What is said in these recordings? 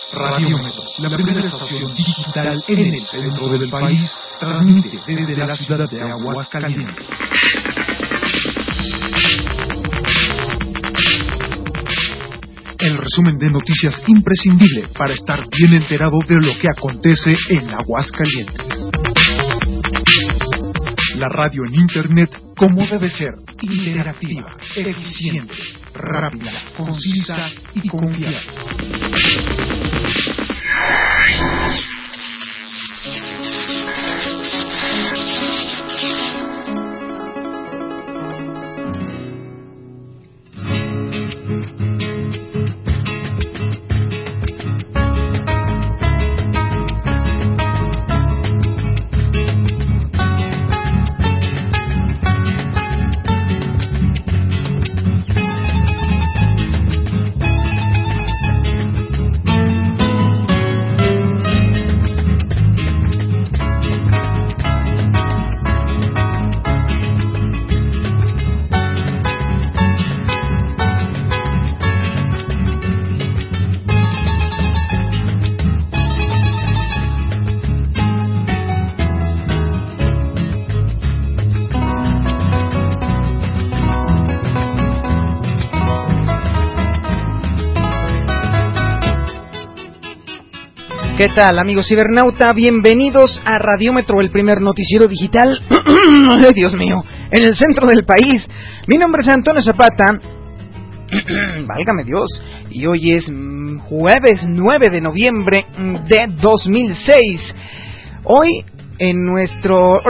Radiómetro, la primera estación digital en el centro del país, transmite desde la ciudad de Aguascalientes. El resumen de noticias imprescindible para estar bien enterado de lo que acontece en Aguascalientes. La radio en Internet como debe ser, interactiva, eficiente, rápida, concisa y confiable. ¿Qué tal, amigos cibernauta? Bienvenidos a Radiómetro, el primer noticiero digital, ¡ay, Dios mío!, en el centro del país. Mi nombre es Antonio Zapata, válgame Dios, y hoy es jueves 9 de noviembre de 2006. Hoy, en nuestro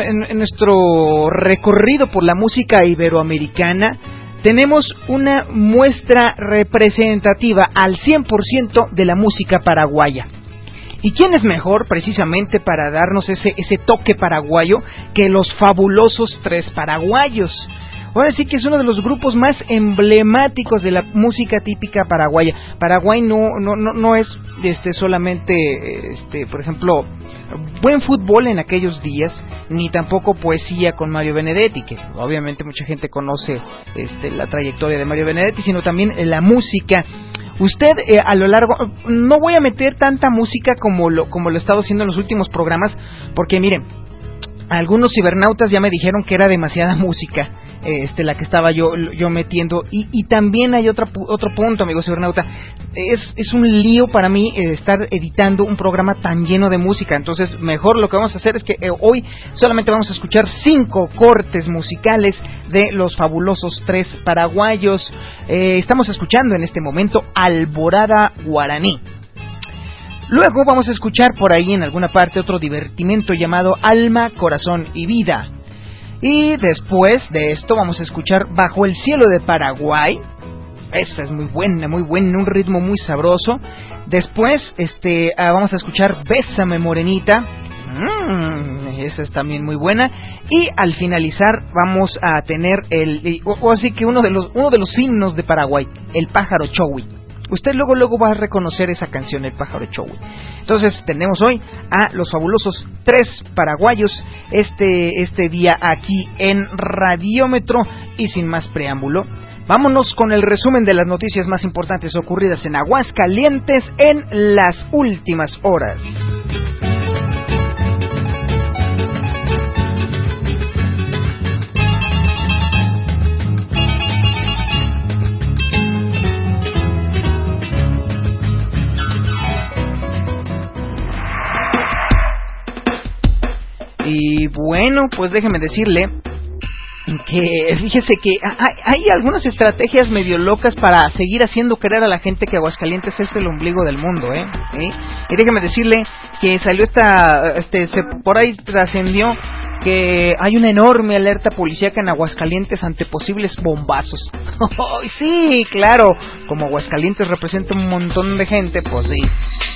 recorrido por la música iberoamericana, tenemos una muestra representativa al 100% de la música paraguaya. ¿Y quién es mejor precisamente para darnos ese toque paraguayo que los fabulosos Tres Paraguayos? Ahora sí que es uno de los grupos más emblemáticos de la música típica paraguaya. Paraguay no es solamente, por ejemplo, buen fútbol en aquellos días, ni tampoco poesía con Mario Benedetti, que obviamente mucha gente conoce la trayectoria de Mario Benedetti, sino también la música. Usted a lo largo, no voy a meter tanta música como lo he estado haciendo en los últimos programas, porque miren, algunos cibernautas ya me dijeron que era demasiada música la que estaba yo metiendo, y también hay otro punto, amigo cibernauta. Es un lío para mí estar editando un programa tan lleno de música. Entonces mejor lo que vamos a hacer es que hoy solamente vamos a escuchar 5 cortes musicales de los fabulosos Tres Paraguayos. Estamos escuchando en este momento Alborada Guaraní. Luego vamos a escuchar por ahí en alguna parte otro divertimento llamado Alma, Corazón y Vida. Y después de esto vamos a escuchar Bajo el Cielo de Paraguay. Esa es muy buena, un ritmo muy sabroso. Después vamos a escuchar Bésame Morenita. Esa es también muy buena. Y al finalizar vamos a tener así que uno de los himnos de Paraguay, el Pájaro Chowi. Usted luego va a reconocer esa canción, el Pájaro Chowi. Entonces tenemos hoy a los fabulosos Tres Paraguayos este día aquí en Radiómetro. Y sin más preámbulo, vámonos con el resumen de las noticias más importantes ocurridas en Aguascalientes en las últimas horas. Y bueno, pues déjeme decirle que fíjese que hay algunas estrategias medio locas para seguir haciendo creer a la gente que Aguascalientes es el ombligo del mundo, ¿eh? Y déjeme decirle que salió por ahí trascendió que hay una enorme alerta policíaca en Aguascalientes ante posibles bombazos. Sí, claro, como Aguascalientes representa un montón de gente, pues sí.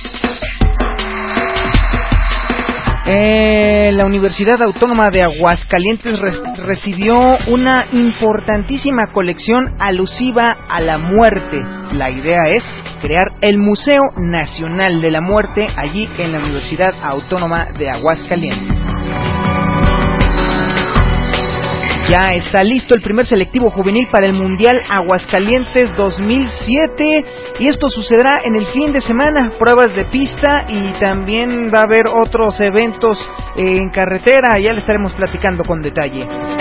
La Universidad Autónoma de Aguascalientes recibió una importantísima colección alusiva a la muerte. La idea es crear el Museo Nacional de la Muerte allí en la Universidad Autónoma de Aguascalientes. Ya está listo el primer selectivo juvenil para el Mundial Aguascalientes 2007 y esto sucederá en el fin de semana, pruebas de pista y también va a haber otros eventos en carretera, ya le estaremos platicando con detalle.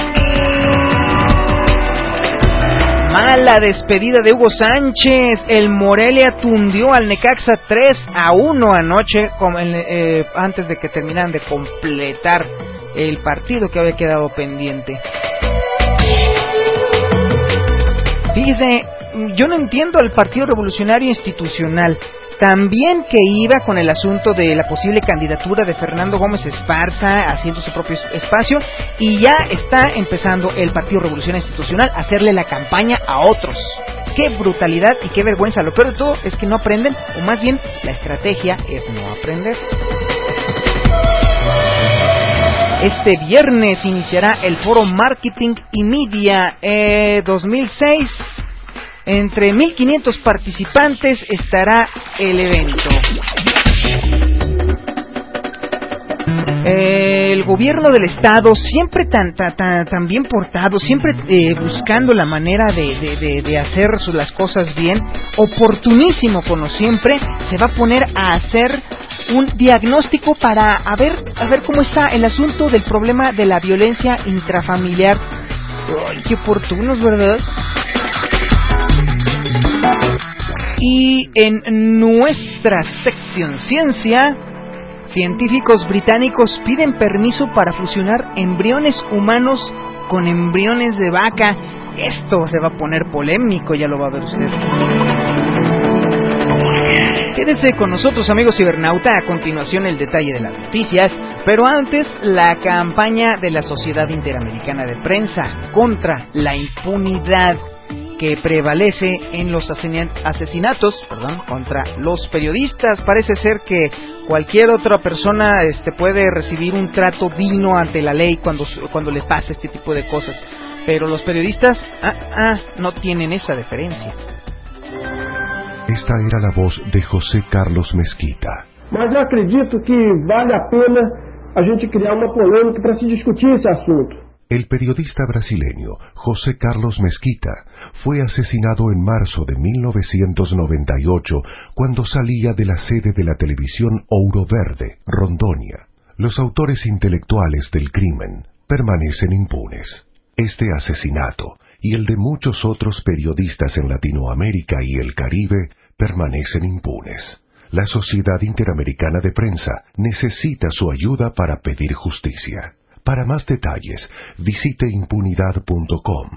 Mala despedida de Hugo Sánchez, el Morelia tundió al Necaxa 3-1 anoche, antes de que terminaran de completar el partido que había quedado pendiente. Fíjese, yo no entiendo al Partido Revolucionario Institucional, también que iba con el asunto de la posible candidatura de Fernando Gómez Esparza, haciendo su propio espacio, y ya está empezando el Partido Revolucionario Institucional a hacerle la campaña a otros. ¡Qué brutalidad y qué vergüenza! Lo peor de todo es que no aprenden, o más bien, la estrategia es no aprender. Este viernes iniciará el Foro Marketing y Media 2006. Entre 1,500 participantes estará el evento. El gobierno del estado, siempre tan bien portado, siempre buscando la manera de hacer las cosas bien, oportunísimo como siempre, se va a poner a hacer un diagnóstico para a ver cómo está el asunto del problema de la violencia intrafamiliar. ¡Ay, qué oportunos, ¿verdad? Y en nuestra sección ciencia, científicos británicos piden permiso para fusionar embriones humanos con embriones de vaca. Esto se va a poner polémico, ya lo va a ver usted. Quédese con nosotros, amigos cibernauta, a continuación el detalle de las noticias, pero antes la campaña de la Sociedad Interamericana de Prensa contra la impunidad que prevalece en los asesinatos, contra los periodistas. Parece ser que cualquier otra persona puede recibir un trato digno ante la ley cuando le pasa este tipo de cosas, pero los periodistas no tienen esa deferencia. Esta era la voz de José Carlos Mesquita. Mas eu acredito que vale a pena a gente criar uma polêmica para se discutir esse assunto. El periodista brasileño José Carlos Mesquita fue asesinado en marzo de 1998 cuando salía de la sede de la televisión Ouro Verde, Rondônia. Los autores intelectuales del crimen permanecen impunes. Este asesinato y el de muchos otros periodistas en Latinoamérica y el Caribe permanecen impunes. La Sociedad Interamericana de Prensa necesita su ayuda para pedir justicia. Para más detalles, visite impunidad.com.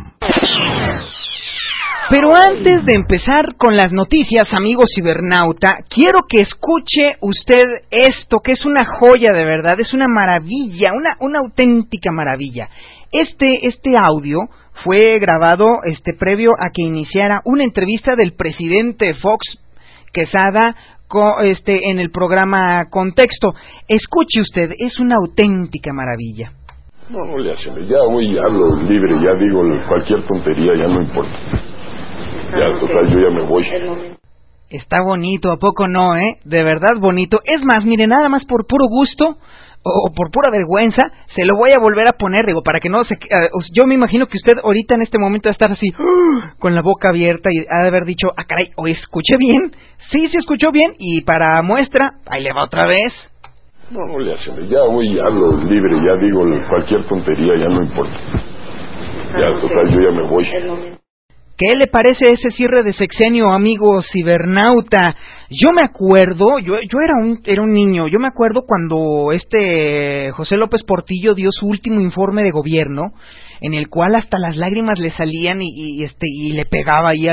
Pero antes de empezar con las noticias, amigos cibernauta, quiero que escuche usted esto, que es una joya de verdad, es una maravilla, una auténtica maravilla. Este audio fue grabado previo a que iniciara una entrevista del presidente Fox Quesada en el programa Contexto. Escuche usted, es una auténtica maravilla. No le hacen, ya hoy hablo libre, ya digo cualquier tontería, ya no importa. Ya, total, yo ya me voy. Está bonito, ¿a poco no, De verdad bonito. Es más, mire, nada más por puro gusto o por pura vergüenza, se lo voy a volver a poner, digo, para que no se... yo me imagino que usted ahorita en este momento va a estar así, con la boca abierta y ha de haber dicho, caray, ¿o escuché bien? Sí, se escuchó bien, y para muestra, ahí le va otra vez. No le hacen, ya hoy hablo libre, ya digo cualquier tontería, ya no importa. Ya, total, yo ya me voy. ¿Qué le parece ese cierre de sexenio, amigo cibernauta? Yo me acuerdo, yo era un niño, yo me acuerdo cuando José López Portillo dio su último informe de gobierno, en el cual hasta las lágrimas le salían y le pegaba ahí a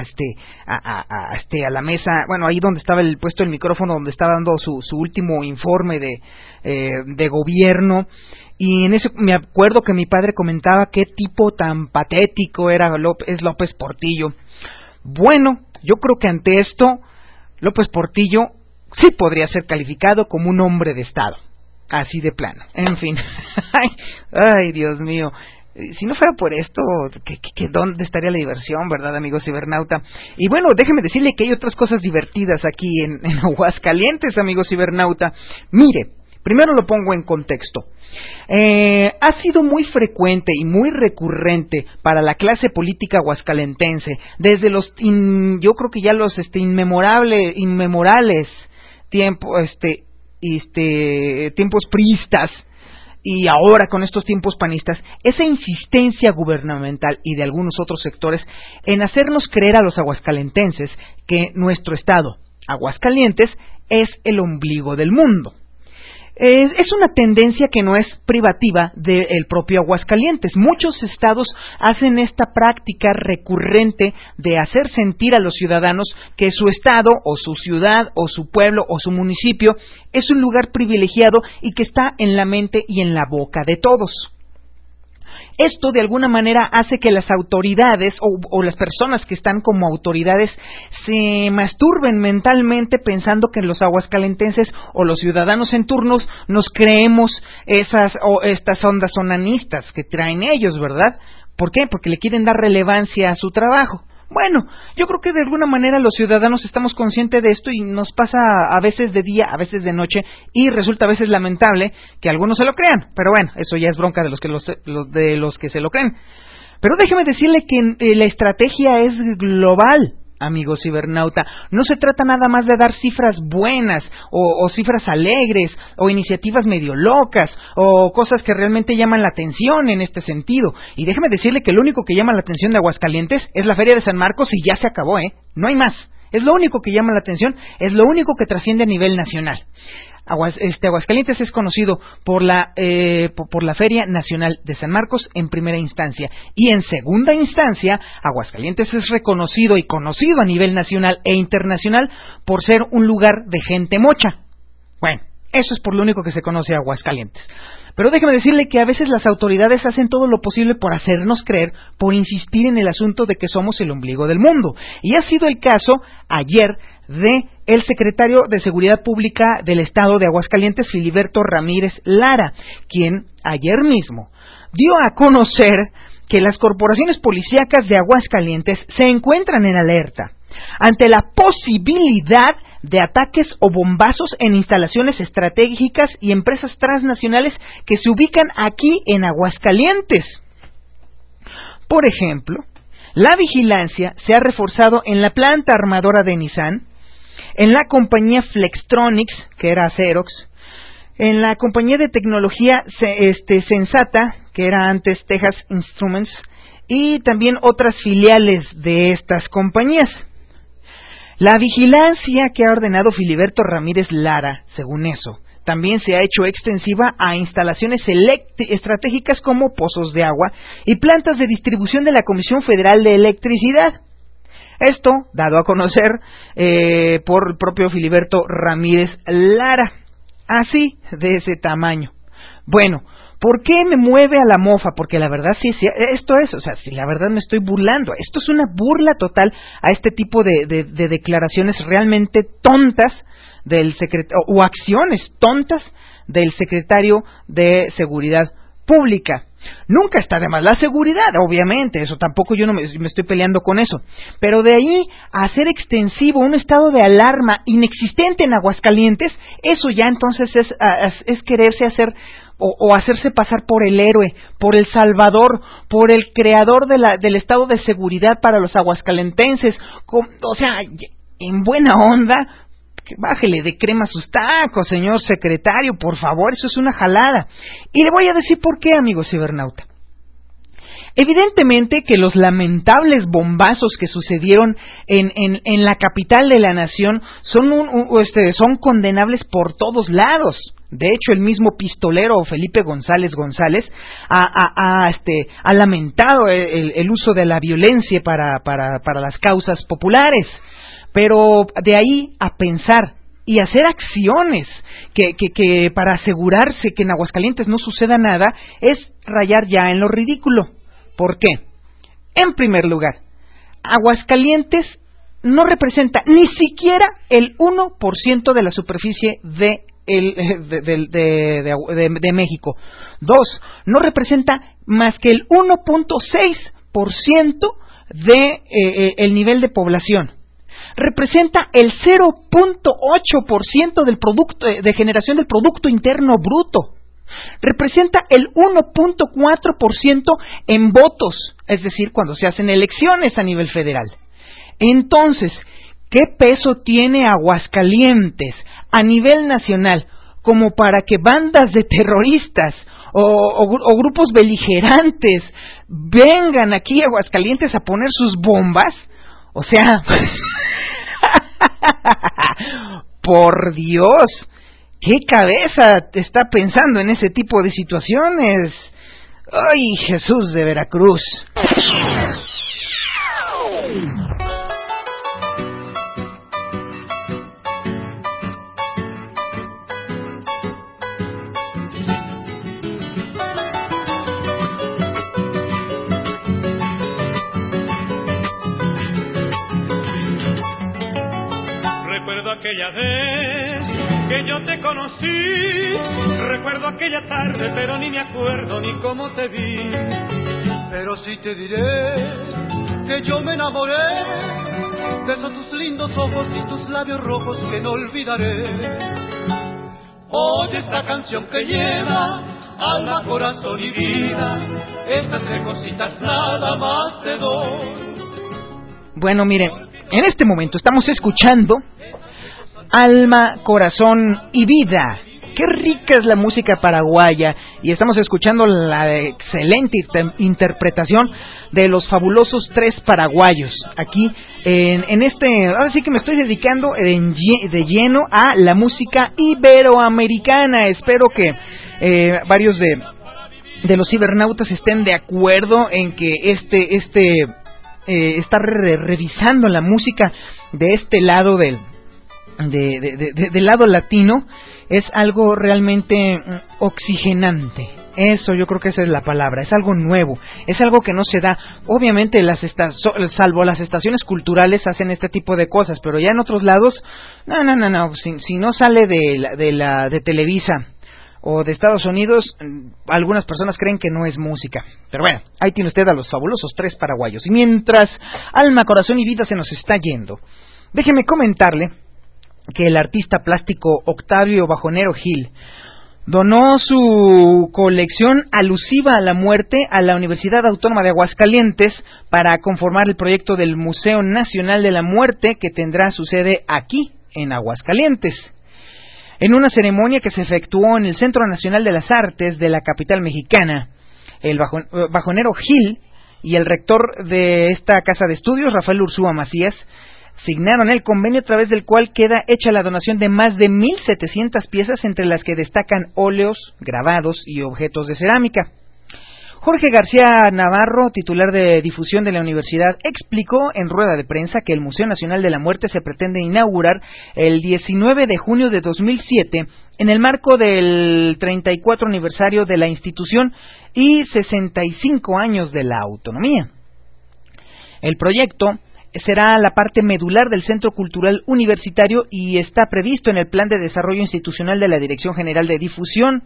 la mesa, bueno, ahí donde estaba puesto el micrófono, donde estaba dando su último informe de gobierno. Y en eso me acuerdo que mi padre comentaba qué tipo tan patético era López Portillo. Bueno, yo creo que ante esto, López Portillo sí podría ser calificado como un hombre de Estado. Así de plano. En fin. Ay, Dios mío. Si no fuera por esto, ¿dónde estaría la diversión, verdad, amigo cibernauta? Y bueno, déjeme decirle que hay otras cosas divertidas aquí en Aguascalientes, amigo cibernauta. Mire, Primero lo pongo en contexto. Ha sido muy frecuente y muy recurrente para la clase política aguascalentense, desde yo creo que ya los inmemorables tiempos priistas, y ahora con estos tiempos panistas, esa insistencia gubernamental y de algunos otros sectores en hacernos creer a los aguascalentenses que nuestro estado, Aguascalientes, es el ombligo del mundo. Es una tendencia que no es privativa del propio Aguascalientes. Muchos estados hacen esta práctica recurrente de hacer sentir a los ciudadanos que su estado o su ciudad o su pueblo o su municipio es un lugar privilegiado y que está en la mente y en la boca de todos. Esto de alguna manera hace que las autoridades o las personas que están como autoridades se masturben mentalmente pensando que los aguascalentenses o los ciudadanos en turnos nos creemos estas ondas onanistas que traen ellos, ¿verdad? ¿Por qué? Porque le quieren dar relevancia a su trabajo. Bueno, yo creo que de alguna manera los ciudadanos estamos conscientes de esto y nos pasa a veces de día, a veces de noche, y resulta a veces lamentable que algunos se lo crean, pero bueno, eso ya es bronca de los que se lo creen. Pero déjeme decirle que la estrategia es global, amigo cibernauta. No se trata nada más de dar cifras buenas o cifras alegres o iniciativas medio locas o cosas que realmente llaman la atención en este sentido. Y déjeme decirle que lo único que llama la atención de Aguascalientes es la Feria de San Marcos y ya se acabó, no hay más. Es lo único que llama la atención, es lo único que trasciende a nivel nacional. Aguascalientes es conocido por la Feria Nacional de San Marcos en primera instancia, y en segunda instancia Aguascalientes es reconocido y conocido a nivel nacional e internacional por ser un lugar de gente mocha. Bueno, eso es por lo único que se conoce a Aguascalientes. Pero déjeme decirle que a veces las autoridades hacen todo lo posible por hacernos creer, por insistir en el asunto de que somos el ombligo del mundo. Y ha sido el caso ayer de el secretario de Seguridad Pública del Estado de Aguascalientes, Filiberto Ramírez Lara, quien ayer mismo dio a conocer que las corporaciones policíacas de Aguascalientes se encuentran en alerta ante la posibilidad de ataques o bombazos en instalaciones estratégicas y empresas transnacionales que se ubican aquí en Aguascalientes. Por ejemplo, la vigilancia se ha reforzado en la planta armadora de Nissan, en la compañía Flextronics, que era Xerox, en la compañía de tecnología Sensata, que era antes Texas Instruments, y también otras filiales de estas compañías. La vigilancia que ha ordenado Filiberto Ramírez Lara, según eso, también se ha hecho extensiva a instalaciones estratégicas como pozos de agua y plantas de distribución de la Comisión Federal de Electricidad. Esto dado a conocer por el propio Filiberto Ramírez Lara, así de ese tamaño. Bueno, ¿por qué me mueve a la mofa? Porque la verdad sí, esto es, si la verdad me estoy burlando. Esto es una burla total a este tipo de declaraciones realmente tontas del secretario, o acciones tontas del secretario de Seguridad Pública. Nunca está de más la seguridad, obviamente, eso tampoco yo no me estoy peleando con eso, pero de ahí a hacer extensivo un estado de alarma inexistente en Aguascalientes, eso ya entonces es quererse hacer o hacerse pasar por el héroe, por el salvador, por el creador del estado de seguridad para los aguascalentenses. En buena onda, que bájele de crema sus tacos, señor secretario, por favor, eso es una jalada. Y le voy a decir por qué, amigo cibernauta. Evidentemente que los lamentables bombazos que sucedieron en la capital de la nación son condenables por todos lados. De hecho, el mismo pistolero Felipe González ha lamentado el uso de la violencia para las causas populares. Pero de ahí a pensar y hacer acciones que para asegurarse que en Aguascalientes no suceda nada es rayar ya en lo ridículo. ¿Por qué? En primer lugar, Aguascalientes no representa ni siquiera el 1% de la superficie de México. 2, no representa más que el 1.6% de el nivel de población. representa el 0.8% del producto de generación del Producto Interno Bruto. Representa el 1.4% en votos, es decir, cuando se hacen elecciones a nivel federal. Entonces, ¿qué peso tiene Aguascalientes a nivel nacional como para que bandas de terroristas o grupos beligerantes vengan aquí a Aguascalientes a poner sus bombas? O sea, por Dios, ¿qué cabeza te está pensando en ese tipo de situaciones? ¡Ay, Jesús de Veracruz! Aquella vez que yo te conocí, recuerdo aquella tarde, pero ni me acuerdo ni cómo te vi. Pero sí te diré que yo me enamoré de esos tus lindos ojos y tus labios rojos que no olvidaré. Oye esta canción que lleva alma, corazón y vida, estas tres cositas nada más te doy. Bueno, miren, en este momento estamos escuchando Alma, Corazón y Vida. Qué rica es la música paraguaya, y estamos escuchando la excelente interpretación de los fabulosos Tres Paraguayos. Aquí, ahora sí que me estoy dedicando de lleno a la música iberoamericana. Espero que varios de los cibernautas estén de acuerdo en que estar revisando la música de este lado del lado latino es algo realmente oxigenante. Eso yo creo que esa es la palabra, es algo nuevo, es algo que no se da. Obviamente salvo las estaciones culturales hacen este tipo de cosas, pero ya en otros lados, no, si no sale de Televisa o de Estados Unidos, algunas personas creen que no es música. Pero bueno, ahí tiene usted a los fabulosos Tres Paraguayos. Y mientras Alma, Corazón y Vida se nos está yendo, déjeme comentarle que el artista plástico Octavio Bajonero Gil donó su colección alusiva a la muerte a la Universidad Autónoma de Aguascalientes para conformar el proyecto del Museo Nacional de la Muerte, que tendrá su sede aquí, en Aguascalientes. En una ceremonia que se efectuó en el Centro Nacional de las Artes de la capital mexicana, el Bajonero Gil y el rector de esta casa de estudios, Rafael Ursúa Macías, signaron el convenio a través del cual queda hecha la donación de más de 1,700 piezas, entre las que destacan óleos, grabados y objetos de cerámica. Jorge García Navarro, titular de difusión de la universidad, explicó en rueda de prensa que el Museo Nacional de la Muerte se pretende inaugurar el 19 de junio de 2007 en el marco del 34 aniversario de la institución y 65 años de la autonomía. El proyecto será la parte medular del Centro Cultural Universitario y está previsto en el Plan de Desarrollo Institucional de la Dirección General de Difusión,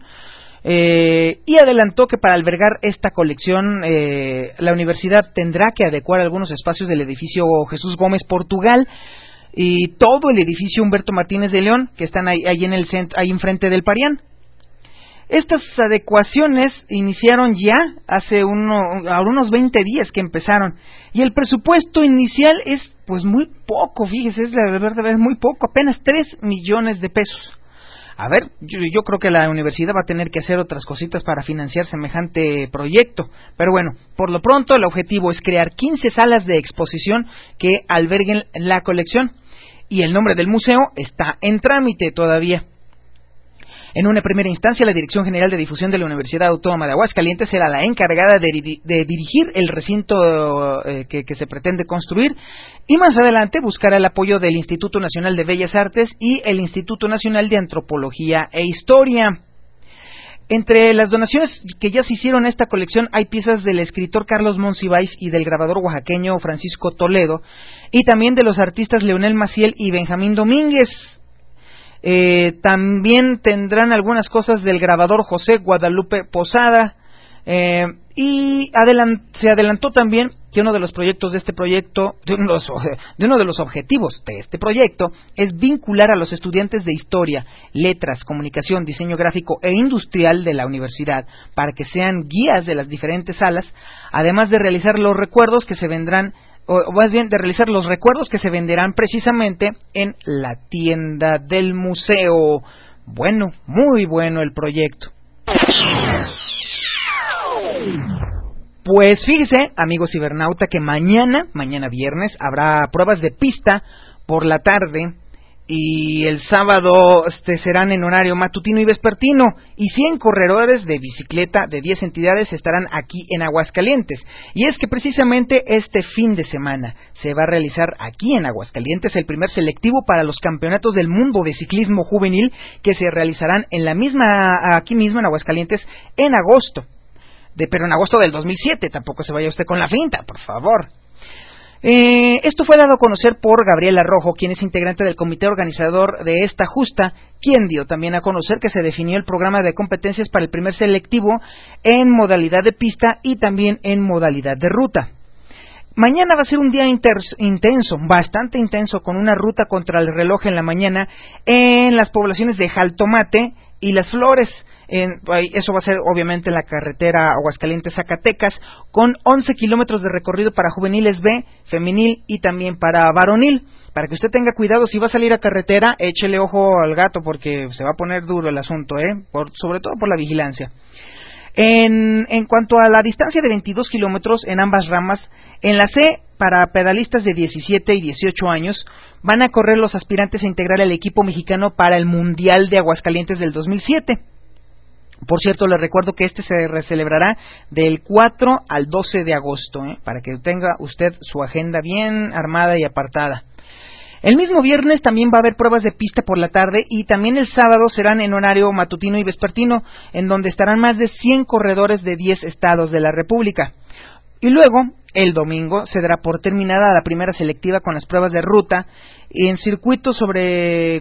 y adelantó que para albergar esta colección la universidad tendrá que adecuar algunos espacios del edificio Jesús Gómez Portugal y todo el edificio Humberto Martínez de León, que están ahí en el centro, ahí enfrente del Parián. Estas adecuaciones iniciaron ya hace unos 20 días que empezaron, y el presupuesto inicial es pues muy poco, fíjese, es la verdad, es muy poco, apenas 3 millones de pesos. A ver, yo creo que la universidad va a tener que hacer otras cositas para financiar semejante proyecto, pero bueno, por lo pronto el objetivo es crear 15 salas de exposición que alberguen la colección, y el nombre del museo está en trámite todavía. En una primera instancia, la Dirección General de Difusión de la Universidad Autónoma de Aguascalientes será la encargada de dirigir el recinto que se pretende construir, y más adelante buscará el apoyo del Instituto Nacional de Bellas Artes y el Instituto Nacional de Antropología e Historia. Entre las donaciones que ya se hicieron a esta colección hay piezas del escritor Carlos Monsiváis y del grabador oaxaqueño Francisco Toledo, y también de los artistas Leonel Maciel y Benjamín Domínguez. También tendrán algunas cosas del grabador José Guadalupe Posada, Y se adelantó también que uno de los proyectos de este proyecto, de uno de los objetivos de este proyecto, es vincular a los estudiantes de Historia, Letras, Comunicación, Diseño Gráfico e Industrial de la universidad para que sean guías de las diferentes salas, además de realizar los recuerdos que se vendrán, o más bien de realizar los recuerdos que se venderán precisamente en la tienda del museo. Bueno, muy bueno el proyecto. Pues fíjese, amigos cibernauta, que mañana viernes, habrá pruebas de pista por la tarde y el sábado serán en horario matutino y vespertino, y 100 corredores de bicicleta de 10 entidades estarán aquí en Aguascalientes. Y es que precisamente este fin de semana se va a realizar aquí en Aguascalientes el primer selectivo para los campeonatos del mundo de ciclismo juvenil que se realizarán aquí mismo en Aguascalientes en agosto. Pero en agosto del 2007, tampoco se vaya usted con la finta, por favor. Esto fue dado a conocer por Gabriela Rojo, quien es integrante del comité organizador de esta justa, quien dio también a conocer que se definió el programa de competencias para el primer selectivo en modalidad de pista y también en modalidad de ruta. Mañana va a ser un día intenso, bastante intenso, con una ruta contra el reloj en la mañana en las poblaciones de Jaltomate y Las Flores. Eso va a ser obviamente en la carretera Aguascalientes-Zacatecas, con 11 kilómetros de recorrido para juveniles B, femenil y también para varonil. Para que usted tenga cuidado, si va a salir a carretera, échele ojo al gato porque se va a poner duro el asunto, sobre todo por la vigilancia. En cuanto a la distancia de 22 kilómetros en ambas ramas, en la C, para pedalistas de 17 y 18 años, van a correr los aspirantes a integrar el equipo mexicano para el Mundial de Aguascalientes del 2007. Por cierto, les recuerdo que se celebrará del 4 al 12 de agosto, para que tenga usted su agenda bien armada y apartada. El mismo viernes también va a haber pruebas de pista por la tarde y también el sábado serán en horario matutino y vespertino, en donde estarán más de 100 corredores de 10 estados de la República. Y luego, el domingo, se dará por terminada la primera selectiva con las pruebas de ruta en circuito que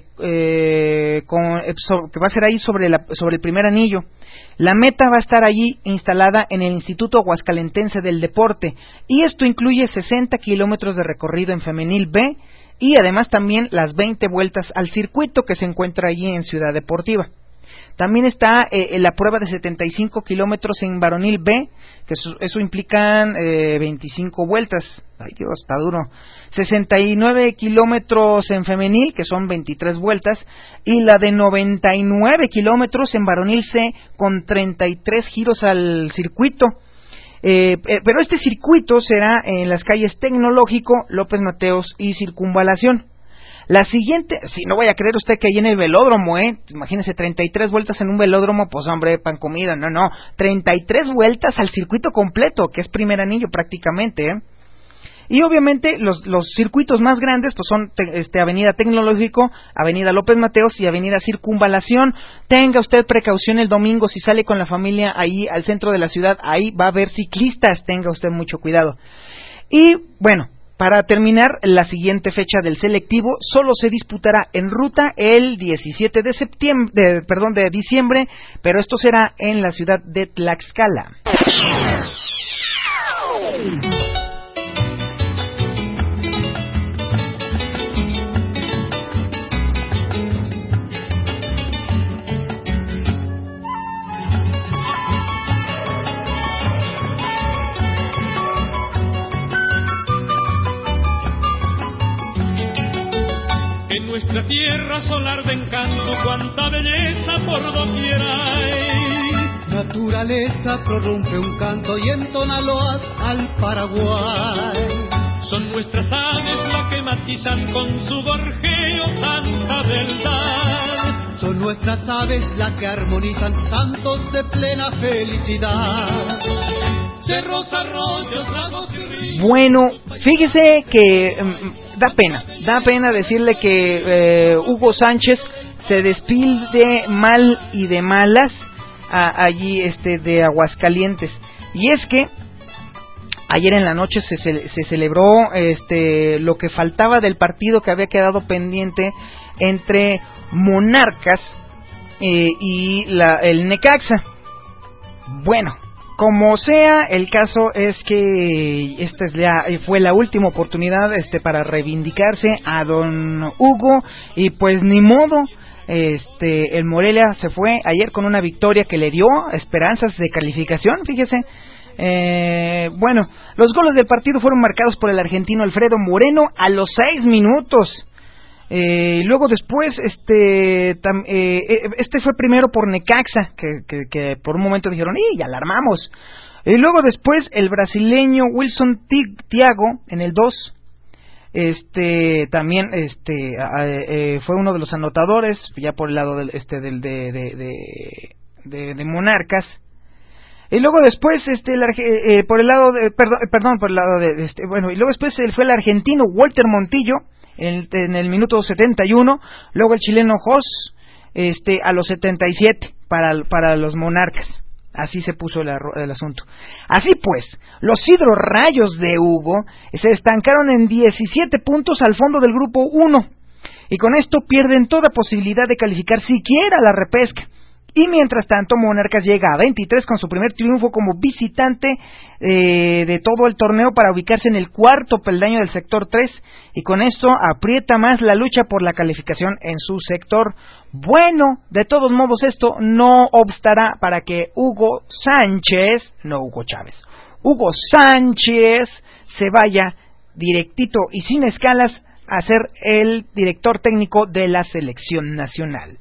va a ser ahí sobre el primer anillo. La meta va a estar allí instalada en el Instituto Aguascalentense del Deporte, y esto incluye 60 kilómetros de recorrido en femenil B y además también las 20 vueltas al circuito que se encuentra allí en Ciudad Deportiva. También está la prueba de 75 kilómetros en varonil B, que eso implican 25 vueltas. Ay Dios, está duro. 69 kilómetros en femenil, que son 23 vueltas, y la de 99 kilómetros en varonil C, con 33 giros al circuito. Pero este circuito será en las calles Tecnológico, López Mateos y Circunvalación. La siguiente, si no vaya a creer usted que ahí en el velódromo, imagínese 33 vueltas en un velódromo, pues hombre, pan comida, no, 33 vueltas al circuito completo, que es primer anillo prácticamente, Y obviamente los circuitos más grandes pues son Avenida Tecnológico, Avenida López Mateos y Avenida Circunvalación. Tenga usted precaución el domingo si sale con la familia ahí al centro de la ciudad, ahí va a haber ciclistas, tenga usted mucho cuidado. Y bueno, para terminar, la siguiente fecha del selectivo solo se disputará en ruta el 17 de diciembre, pero esto será en la ciudad de Tlaxcala. Nuestra tierra solar de encanto, cuánta belleza por doquier hay. Naturaleza prorrumpe un canto y entona loas al Paraguay. Son nuestras aves las que matizan con su gorjeo tanta verdad. Son nuestras aves las que armonizan cantos de plena felicidad. Cerros, arroyos, lagos y ríos. Bueno, fíjese que da pena decirle que Hugo Sánchez se despide mal y de malas allí de Aguascalientes. Y es que ayer en la noche se celebró lo que faltaba del partido que había quedado pendiente entre Monarcas y el Necaxa. Bueno, Como sea, el caso es que esta fue la última oportunidad para reivindicarse a don Hugo, y pues ni modo. El Morelia se fue ayer con una victoria que le dio esperanzas de calificación, fíjese. Bueno, los goles del partido fueron marcados por el argentino Alfredo Moreno a los 6 minutos. Luego después, fue primero por Necaxa, que por un momento dijeron, ya la armamos. Y luego después el brasileño Wilson Thiago en el 2. También fue uno de los anotadores, ya por el lado de Monarcas. Y luego después por el lado de y luego después fue el argentino Walter Montillo en el minuto 71, luego el chileno Jos a los 77 para los Monarcas. Así se puso el asunto. Así pues, los hidrorrayos de Hugo se estancaron en 17 puntos al fondo del grupo 1, y con esto pierden toda posibilidad de calificar siquiera la repesca. Y mientras tanto, Monarcas llega a 23 con su primer triunfo como visitante de todo el torneo para ubicarse en el cuarto peldaño del sector 3, y con esto aprieta más la lucha por la calificación en su sector. Bueno, de todos modos esto no obstará para que Hugo Sánchez se vaya directito y sin escalas a ser el director técnico de la selección nacional.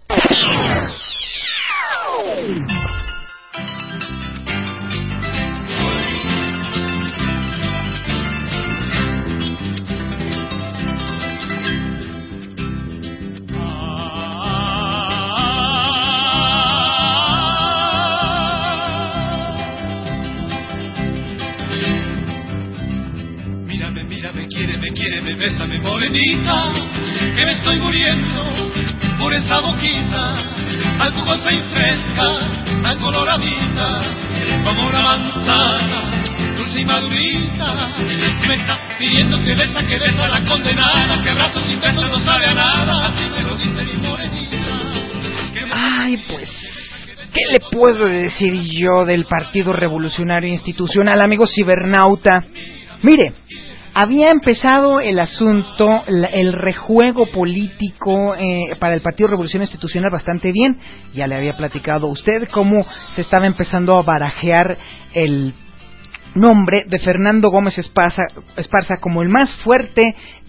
Quiéreme, bésame, morenita, que me estoy muriendo por esa boquita, tan jugosa y fresca, tan coloradita, como una manzana, dulce y madurita, que me está pidiendo que besa a la condenada, que abrazos sin besos no sabe a nada, así me lo dice mi morenita. Ay, pues, ¿qué le puedo decir yo del Partido Revolucionario Institucional, amigo cibernauta? Mire, había empezado el asunto, el rejuego político para el Partido Revolución Institucional bastante bien. Ya le había platicado a usted cómo se estaba empezando a barajear el nombre de Fernando Gómez Esparza como el más fuerte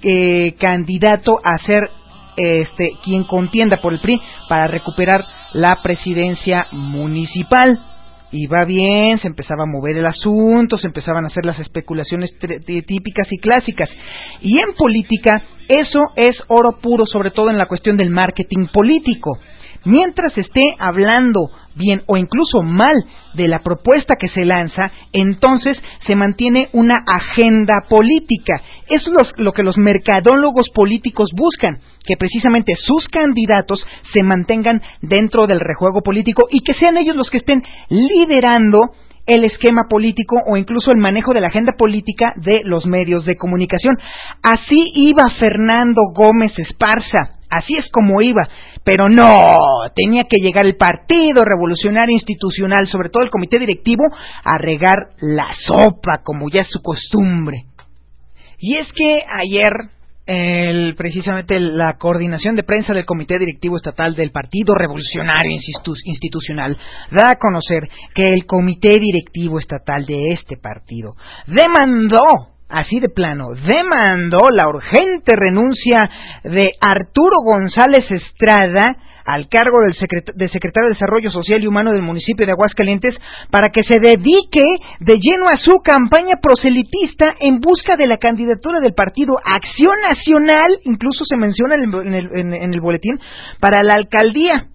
candidato a ser quien contienda por el PRI para recuperar la presidencia municipal. Y va bien, se empezaba a mover el asunto, se empezaban a hacer las especulaciones típicas y clásicas. Y en política eso es oro puro, sobre todo en la cuestión del marketing político. Mientras esté hablando bien o incluso mal de la propuesta que se lanza, entonces se mantiene una agenda política. Eso es lo que los mercadólogos políticos buscan, que precisamente sus candidatos se mantengan dentro del rejuego político y que sean ellos los que estén liderando el esquema político o incluso el manejo de la agenda política de los medios de comunicación. Así iba Fernando Gómez Esparza, así es como iba, pero no, tenía que llegar el Partido Revolucionario Institucional, sobre todo el comité directivo, a regar la sopa, como ya es su costumbre. Y es que ayer, precisamente la coordinación de prensa del Comité Directivo Estatal del Partido Revolucionario Institucional da a conocer que el Comité Directivo Estatal de este partido demandó, así de plano, demandó la urgente renuncia de Arturo González Estrada al cargo de secretario de Desarrollo Social y Humano del municipio de Aguascalientes, para que se dedique de lleno a su campaña proselitista en busca de la candidatura del partido Acción Nacional, incluso se menciona en el boletín, para la alcaldía.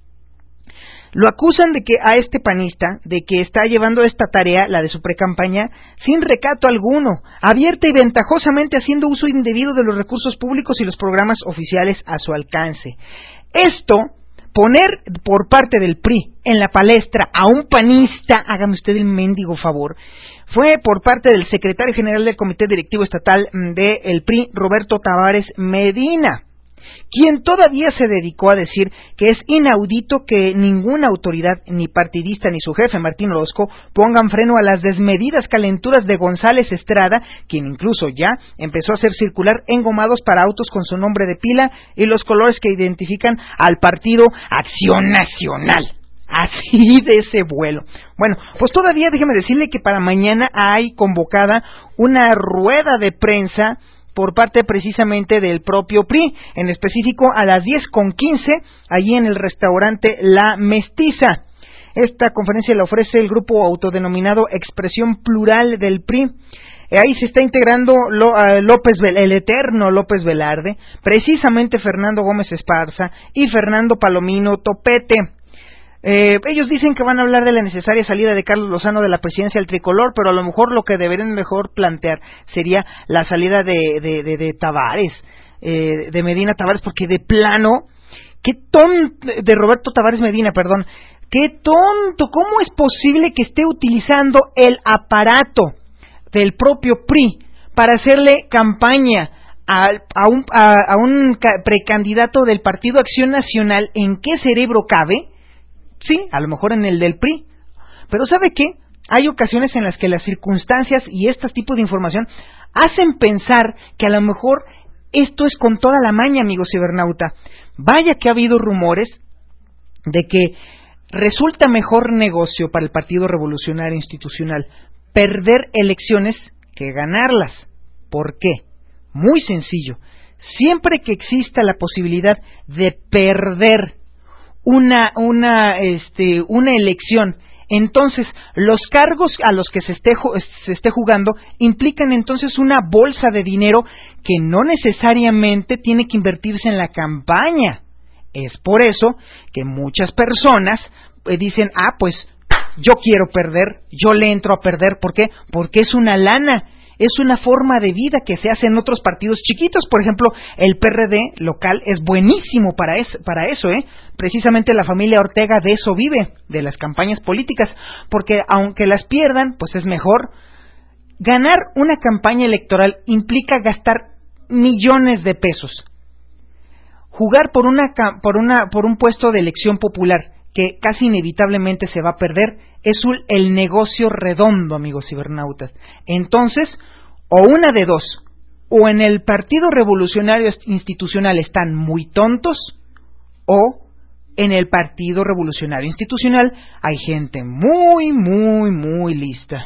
Lo acusan de que a este panista, de que está llevando esta tarea, la de su precampaña, sin recato alguno, abierta y ventajosamente haciendo uso indebido de los recursos públicos y los programas oficiales a su alcance. Esto, poner por parte del PRI en la palestra a un panista, hágame usted el mendigo favor, fue por parte del secretario general del Comité Directivo Estatal del PRI, Roberto Tavares Medina. quien todavía se dedicó a decir que es inaudito que ninguna autoridad, ni partidista ni su jefe Martín Orozco, pongan freno a las desmedidas calenturas de González Estrada, quien incluso ya empezó a hacer circular engomados para autos con su nombre de pila y los colores que identifican al partido Acción Nacional. Así de ese vuelo. Bueno, pues todavía déjeme decirle que para mañana hay convocada una rueda de prensa por parte precisamente del propio PRI, en específico a las 10:15, allí en el restaurante La Mestiza. Esta conferencia la ofrece el grupo autodenominado Expresión Plural del PRI. Ahí se está integrando el eterno López Velarde, precisamente Fernando Gómez Esparza y Fernando Palomino Topete. Ellos dicen que van a hablar de la necesaria salida de Carlos Lozano de la presidencia del tricolor, pero a lo mejor lo que deberían mejor plantear sería la salida de Tavares, de Medina Tavares, porque de plano, de Roberto Tavares Medina, perdón, qué tonto, ¿cómo es posible que esté utilizando el aparato del propio PRI para hacerle campaña a un precandidato del Partido Acción Nacional? ¿En qué cerebro cabe? Sí, a lo mejor en el del PRI. Pero ¿sabe qué? Hay ocasiones en las que las circunstancias y este tipo de información hacen pensar que a lo mejor esto es con toda la maña, amigo cibernauta. Vaya que ha habido rumores de que resulta mejor negocio para el Partido Revolucionario Institucional perder elecciones que ganarlas. ¿Por qué? Muy sencillo. Siempre que exista la posibilidad de perder una elección, entonces los cargos a los que se esté jugando implican entonces una bolsa de dinero que no necesariamente tiene que invertirse en la campaña. Es por eso que muchas personas dicen, pues yo quiero perder, yo le entro a perder. ¿Por qué? Porque es una lana. Es una forma de vida que se hace en otros partidos chiquitos. Por ejemplo, el PRD local es buenísimo para eso, Precisamente la familia Ortega de eso vive, de las campañas políticas, porque aunque las pierdan, pues es mejor. Ganar una campaña electoral implica gastar millones de pesos. Jugar por un puesto de elección popular que casi inevitablemente se va a perder, es el negocio redondo, amigos cibernautas. Entonces, o una de dos, o en el Partido Revolucionario Institucional están muy tontos, o en el Partido Revolucionario Institucional hay gente muy, muy, muy lista.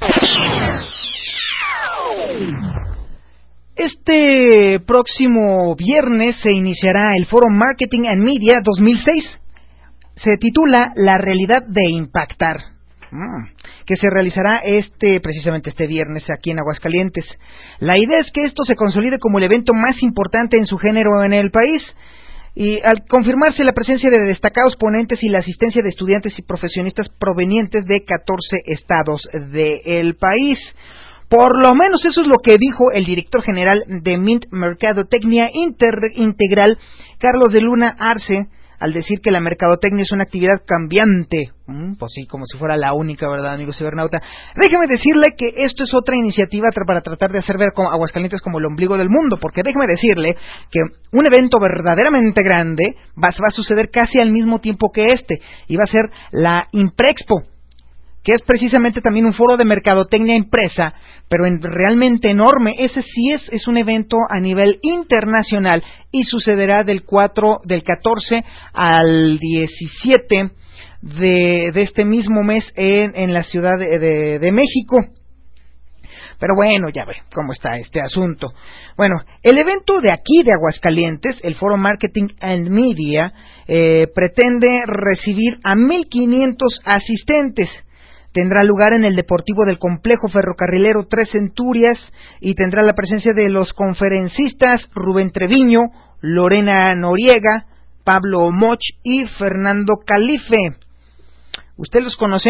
Este próximo viernes se iniciará el Foro Marketing and Media 2006. Se titula La realidad de impactar, que se realizará precisamente este viernes aquí en Aguascalientes. La idea es que esto se consolide como el evento más importante en su género en el país, y al confirmarse la presencia de destacados ponentes y la asistencia de estudiantes y profesionistas provenientes de 14 estados del país. Por lo menos eso es lo que dijo el director general de MINT Mercadotecnia Integral, Carlos de Luna Arce, al decir que la mercadotecnia es una actividad cambiante. Pues sí, como si fuera la única, ¿verdad, amigo cibernauta? Déjeme decirle que esto es otra iniciativa para tratar de hacer ver a Aguascalientes como el ombligo del mundo, porque déjeme decirle que un evento verdaderamente grande va a suceder casi al mismo tiempo que y va a ser la Imprexpo, que es precisamente también un foro de mercadotecnia impresa, pero realmente enorme. Ese sí es un evento a nivel internacional y sucederá del 14 al 17 de este mismo mes en la Ciudad de México. Pero bueno, ya ve cómo está este asunto. Bueno, el evento de aquí de Aguascalientes, el Foro Marketing and Media, pretende recibir a 1,500 asistentes. Tendrá lugar en el Deportivo del Complejo Ferrocarrilero Tres Centurias y tendrá la presencia de los conferencistas Rubén Treviño, Lorena Noriega, Pablo Moch y Fernando Calife. ¿Usted los conoce?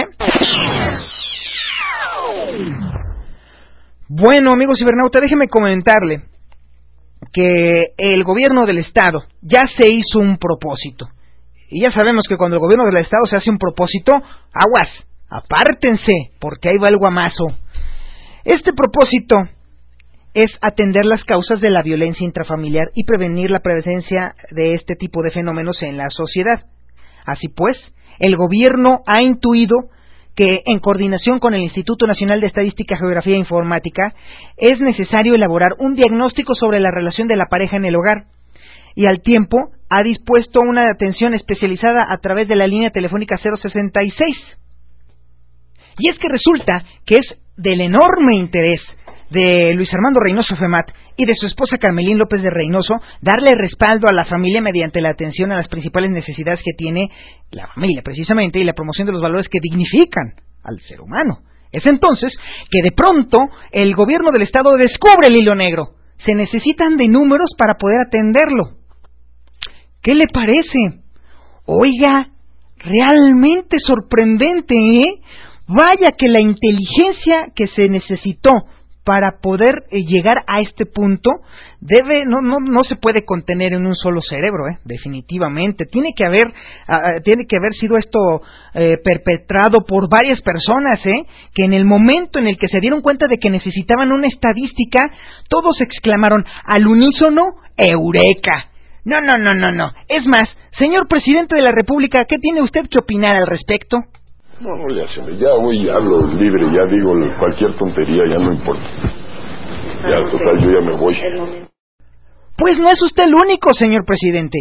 Bueno, amigos cibernauta, déjeme comentarle que el gobierno del estado ya se hizo un propósito. Y ya sabemos que cuando el gobierno del estado se hace un propósito, aguas. Apártense, porque ahí va el guamazo. Este propósito es atender las causas de la violencia intrafamiliar y prevenir la presencia de este tipo de fenómenos en la sociedad. Así pues, el gobierno ha intuido que, en coordinación con el Instituto Nacional de Estadística, Geografía e Informática, es necesario elaborar un diagnóstico sobre la relación de la pareja en el hogar, y al tiempo ha dispuesto una atención especializada a través de la línea telefónica 066. Y es que resulta que es del enorme interés de Luis Armando Reynoso Femat y de su esposa Carmelín López de Reynoso darle respaldo a la familia mediante la atención a las principales necesidades que tiene la familia, precisamente, y la promoción de los valores que dignifican al ser humano. Es entonces que de pronto el gobierno del estado descubre el hilo negro. Se necesitan de números para poder atenderlo. ¿Qué le parece? Oiga, realmente sorprendente, ¿eh? Vaya que la inteligencia que se necesitó para poder llegar a este punto no se puede contener en un solo cerebro, definitivamente. Tiene que haber sido esto perpetrado por varias personas, que en el momento en el que se dieron cuenta de que necesitaban una estadística, todos exclamaron al unísono, ¡Eureka! No. Es más, señor presidente de la República, ¿qué tiene usted que opinar al respecto? No le hacen, ya hoy hablo libre, ya digo cualquier tontería, ya no importa. Ya, total, yo ya me voy. Pues no es usted el único, señor presidente.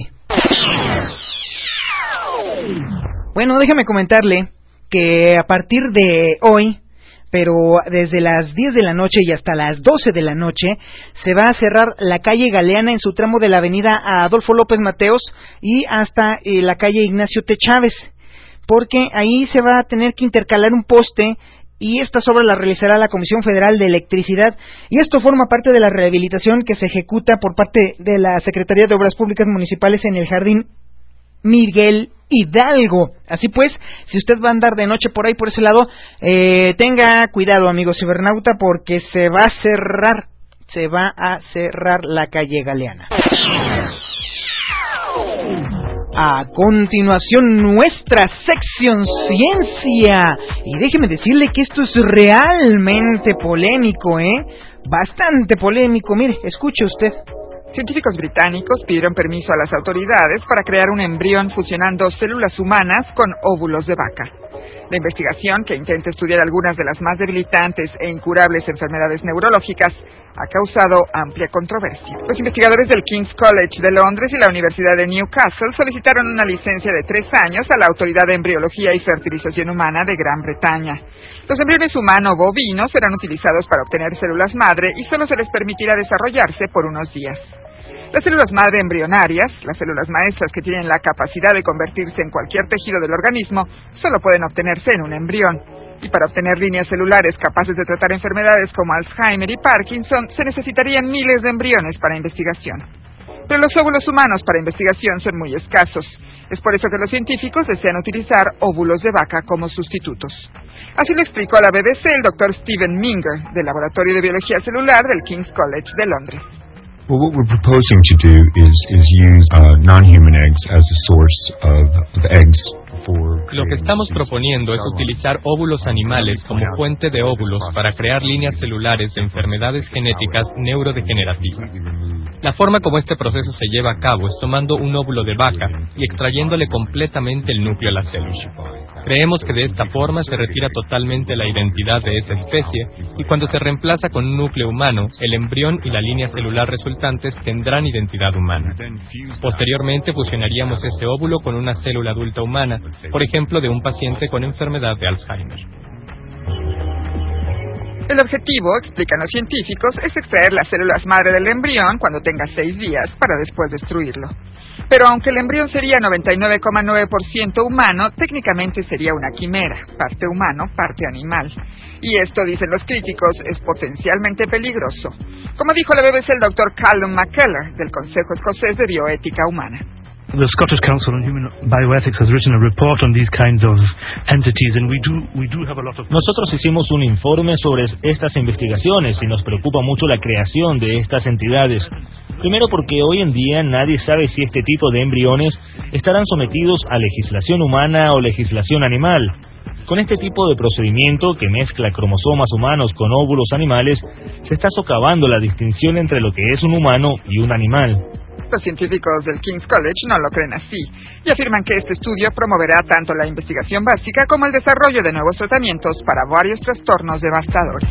Bueno, déjame comentarle que a partir de hoy, pero desde las 10 de la noche y hasta las 12 de la noche, se va a cerrar la calle Galeana en su tramo de la avenida Adolfo López Mateos y hasta la calle Ignacio T. Chávez, porque ahí se va a tener que intercalar un poste y estas obras las realizará la Comisión Federal de Electricidad, y esto forma parte de la rehabilitación que se ejecuta por parte de la Secretaría de Obras Públicas Municipales en el Jardín Miguel Hidalgo. Así pues, si usted va a andar de noche por ahí, por ese lado, tenga cuidado, amigo cibernauta, porque se va a cerrar la calle Galeana. A continuación, nuestra sección Ciencia. Y déjeme decirle que esto es realmente polémico, bastante polémico. Mire, escuche usted. Científicos británicos pidieron permiso a las autoridades para crear un embrión fusionando células humanas con óvulos de vaca. La investigación, que intenta estudiar algunas de las más debilitantes e incurables enfermedades neurológicas, ha causado amplia controversia. Los investigadores del King's College de Londres y la Universidad de Newcastle solicitaron una licencia de 3 años a la Autoridad de Embriología y Fertilización Humana de Gran Bretaña. Los embriones humano-bovinos serán utilizados para obtener células madre y solo se les permitirá desarrollarse por unos días. Las células madre embrionarias, las células maestras que tienen la capacidad de convertirse en cualquier tejido del organismo, solo pueden obtenerse en un embrión. Y para obtener líneas celulares capaces de tratar enfermedades como Alzheimer y Parkinson, se necesitarían miles de embriones para investigación. Pero los óvulos humanos para investigación son muy escasos. Es por eso que los científicos desean utilizar óvulos de vaca como sustitutos. Así lo explicó a la BBC el Dr. Stephen Minger, del Laboratorio de Biología Celular del King's College de Londres. Well, what we're proposing to do is use non-human eggs as a source of eggs. Lo que estamos proponiendo es utilizar óvulos animales como fuente de óvulos para crear líneas celulares de enfermedades genéticas neurodegenerativas. La forma como este proceso se lleva a cabo es tomando un óvulo de vaca y extrayéndole completamente el núcleo a la célula. Creemos que de esta forma se retira totalmente la identidad de esa especie y cuando se reemplaza con un núcleo humano, el embrión y la línea celular resultantes tendrán identidad humana. Posteriormente fusionaríamos ese óvulo con una célula adulta humana, por ejemplo de un paciente con enfermedad de Alzheimer. El objetivo, explican los científicos, es extraer las células madre del embrión cuando tenga 6 días para después destruirlo. Pero aunque el embrión sería 99,9% humano, técnicamente sería una quimera, parte humano, parte animal. Y esto, dicen los críticos, es potencialmente peligroso. Como dijo la BBC el Dr. Callum McKellar, del Consejo Escocés de Bioética Humana. The Scottish Council on Human Bioethics has written a report on these kinds of entities, and we do have a lot of... Nosotros hicimos un informe sobre estas investigaciones y nos preocupa mucho la creación de estas entidades. Primero porque hoy en día nadie sabe si este tipo de embriones estarán sometidos a legislación humana o legislación animal. Con este tipo de procedimiento que mezcla cromosomas humanos con óvulos animales, se está socavando la distinción entre lo que es un humano y un animal. Los científicos del King's College no lo creen así y afirman que este estudio promoverá tanto la investigación básica como el desarrollo de nuevos tratamientos para varios trastornos devastadores.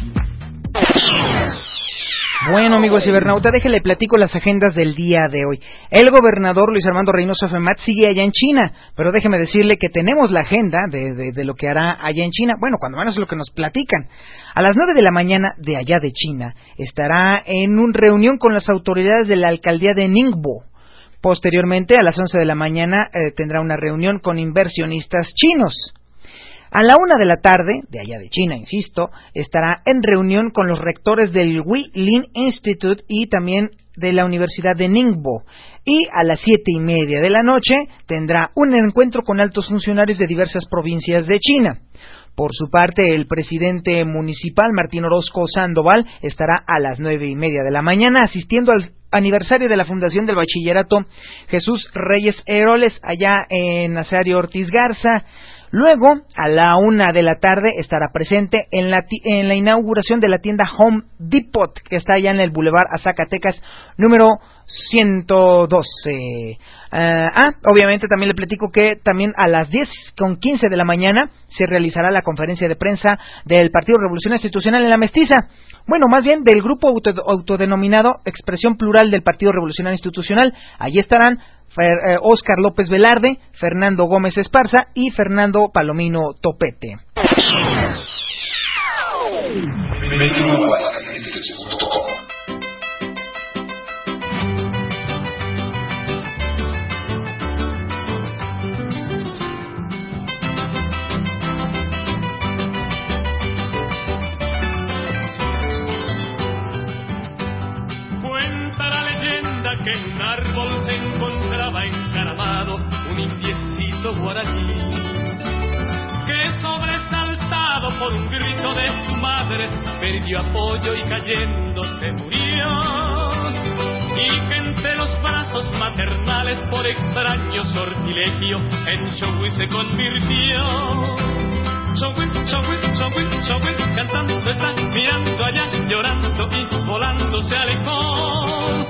Bueno, amigos cibernauta, déjele platico las agendas del día de hoy. El gobernador Luis Armando Reynoso Femat sigue allá en China, pero déjeme decirle que tenemos la agenda de lo que hará allá en China. Bueno, cuando menos es lo que nos platican. A las 9 de la mañana de allá de China estará en una reunión con las autoridades de la alcaldía de Ningbo. Posteriormente, a las 11 de la mañana tendrá una reunión con inversionistas chinos. A la 1 de la tarde, de allá de China, insisto, estará en reunión con los rectores del Guilin Institute y también de la Universidad de Ningbo. Y a las 7:30 de la noche tendrá un encuentro con altos funcionarios de diversas provincias de China. Por su parte, el presidente municipal, Martín Orozco Sandoval, estará a las 9:30 de la mañana asistiendo al aniversario de la fundación del Bachillerato Jesús Reyes Heroles, allá en Nazario Ortiz Garza. Luego, a la 1 de la tarde, estará presente en la inauguración de la tienda Home Depot, que está allá en el Boulevard a Zacatecas, número 112. Obviamente también le platico que también a las 10:15 de la mañana se realizará la conferencia de prensa del Partido Revolución Institucional en La Mestiza. Bueno, más bien del grupo autodenominado Expresión Plural del Partido Revolucionario Institucional. Allí estarán Óscar López Velarde, Fernando Gómez Esparza y Fernando Palomino Topete. Cuenta la leyenda que en un árbol se encontraba encaramado un indiecito guaraní, que sobresaltado por un grito de su madre perdió apoyo y cayendo se murió, y que entre los brazos maternales por extraño sortilegio en Shogui se convirtió. Shogui, cantando está, mirando allá, llorando y volando se alejó.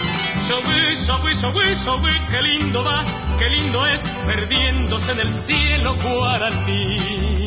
Shogui, qué lindo va, qué lindo es, perdiéndose en el cielo guaraní.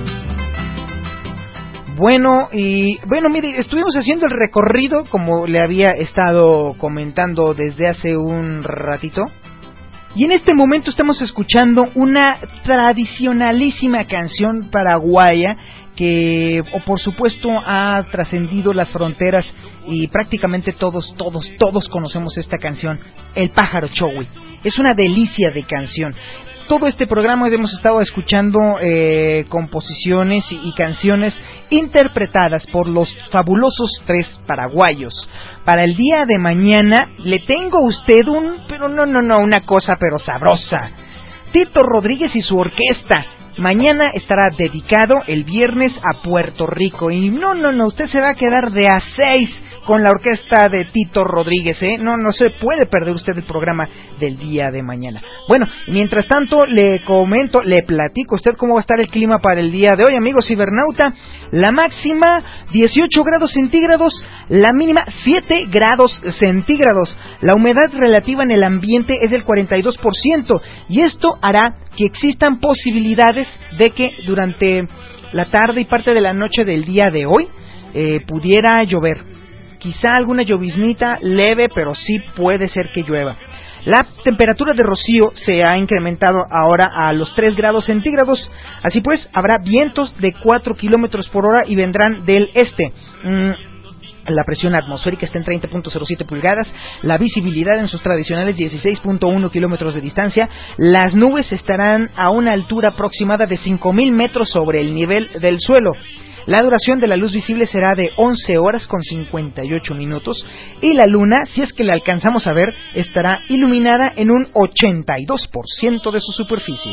Bueno, mire, estuvimos haciendo el recorrido, como le había estado comentando desde hace un ratito. Y en este momento estamos escuchando una tradicionalísima canción paraguaya que, por supuesto, ha trascendido las fronteras y prácticamente todos conocemos esta canción, El Pájaro Shogui. Es una delicia de canción. Todo este programa hemos estado escuchando composiciones y canciones interpretadas por los fabulosos tres paraguayos. Para el día de mañana le tengo a usted una cosa pero sabrosa. Tito Rodríguez y su orquesta. Mañana estará dedicado el viernes a Puerto Rico. Y no, usted se va a quedar de a 6 con la orquesta de Tito Rodríguez, No se puede perder usted el programa del día de mañana. Bueno, mientras tanto le platico a usted cómo va a estar el clima para el día de hoy, amigos cibernauta. La máxima 18 grados centígrados, la mínima 7 grados centígrados. La humedad relativa en el ambiente es del 42% y esto hará que existan posibilidades de que durante la tarde y parte de la noche del día de hoy pudiera llover. Quizá alguna lloviznita leve, pero sí puede ser que llueva. La temperatura de rocío se ha incrementado ahora a los 3 grados centígrados. Así pues, habrá vientos de 4 kilómetros por hora y vendrán del este. La presión atmosférica está en 30.07 pulgadas. La visibilidad en sus tradicionales 16.1 kilómetros de distancia. Las nubes estarán a una altura aproximada de 5.000 metros sobre el nivel del suelo. La duración de la luz visible será de 11 horas con 58 minutos y la luna, si es que la alcanzamos a ver, estará iluminada en un 82% de su superficie.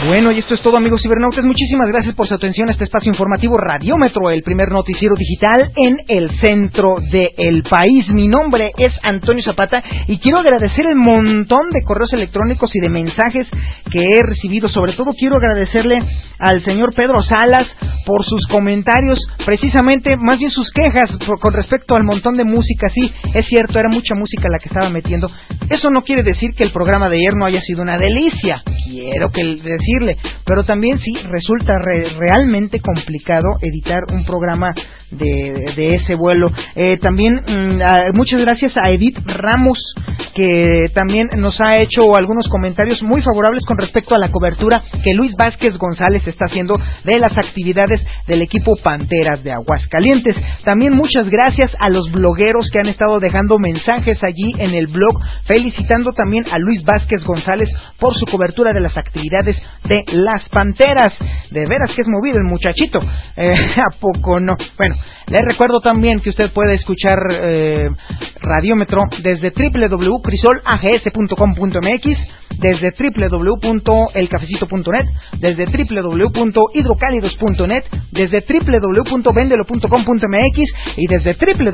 Bueno, y esto es todo, amigos cibernautas. Muchísimas gracias por su atención a este espacio informativo Radiómetro, el primer noticiero digital en el centro del país. Mi nombre es Antonio Zapata y quiero agradecer el montón de correos electrónicos y de mensajes que he recibido. Sobre todo quiero agradecerle al señor Pedro Salas por sus comentarios, precisamente, más bien sus quejas con respecto al montón de música. Sí, es cierto, era mucha música la que estaba metiendo. Eso no quiere decir que el programa de ayer no haya sido una delicia, quiero decirle, pero también sí resulta realmente complicado editar un programa de ese vuelo. También muchas gracias a Edith Ramos, que también nos ha hecho algunos comentarios muy favorables con respecto a la cobertura que Luis Vázquez González está haciendo de las actividades del equipo Panteras de Aguascalientes. También muchas gracias a los blogueros que han estado dejando mensajes allí en el blog, felicitando también a Luis Vázquez González por su cobertura de las actividades de las Panteras. De veras que es movido el muchachito. ¿A poco no? Bueno, les recuerdo también que usted puede escuchar Radiómetro desde www.crisolags.com.mx, desde www.elcafecito.net, desde www.hidrocálidos.net, desde www.vendelo.com.mx y desde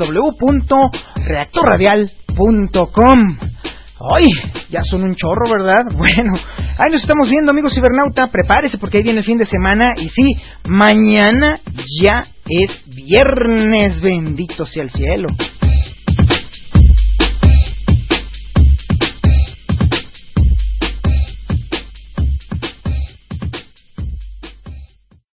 www.reactorradial.com. ¡Ay! Ya son un chorro, ¿verdad? Bueno, ahí nos estamos viendo, amigos cibernauta. Prepárese porque ahí viene el fin de semana. Y sí, mañana ya es viernes. Bendito sea el cielo.